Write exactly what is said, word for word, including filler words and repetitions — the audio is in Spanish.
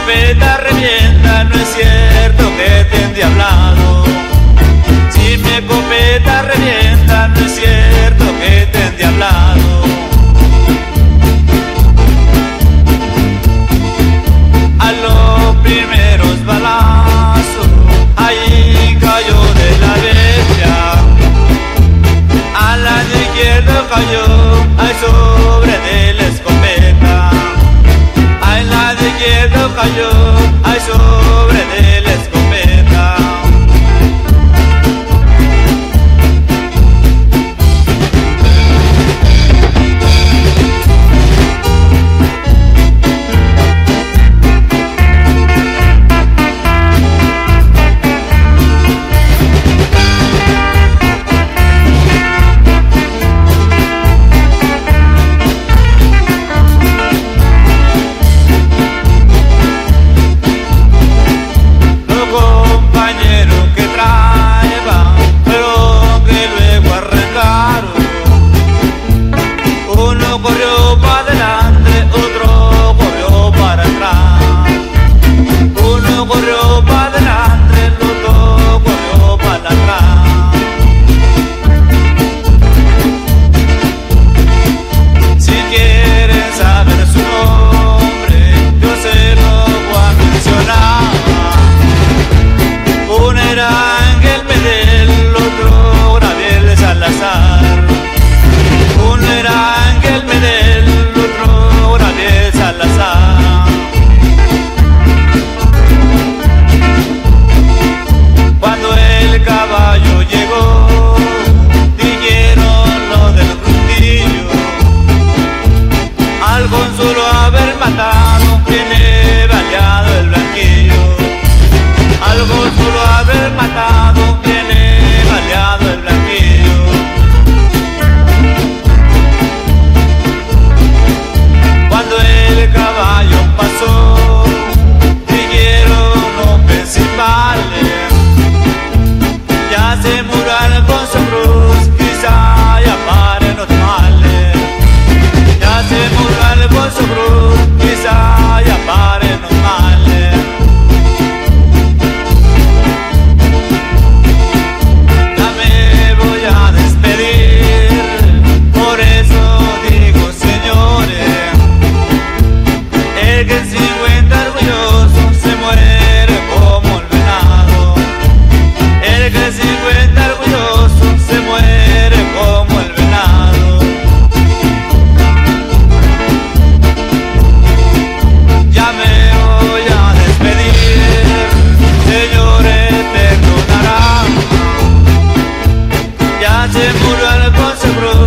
escopeta revienta, no es cierto que te han diablado. Si mi escopeta revienta, no es cierto que te han diablado. A los primeros balazos, ahí cayó de la bestia. A la de izquierda cayó, ay, sobre de la escopeta. A la de izquierda cayó, ay, sobre de la escopeta. Corrió para adelante, otro corrió para atrás. Uno corrió para adelante, el otro corrió para atrás. Si quieren saber su nombre, yo se lo voy a mencionar. Uno era Ángel Medel, el otro Gabriel Salazar. Uno era Ángel Medel, el otro Gabriel Salazar. Cuando el caballo llegó, dijeron lo del Crustillo. Al Consuelo haber matado, tiene baleado el blanquillo. Al Consuelo haber matado, tiene baleado el blanquillo. Cuando el caballo pasó, dijeron los principales, ya se murió Alfonso Cruz, quizá ya paren los males. Ya se murió Alfonso Cruz, quizá ya paren los males. Ya me voy a despedir, por eso digo, señores, el que se encuentra orgulloso se muere como el venado. El que se encuentra orgulloso se muere como el venado. Ya me voy a despedir, señores, perdonarán. Ya se murió Alfonso Cruz.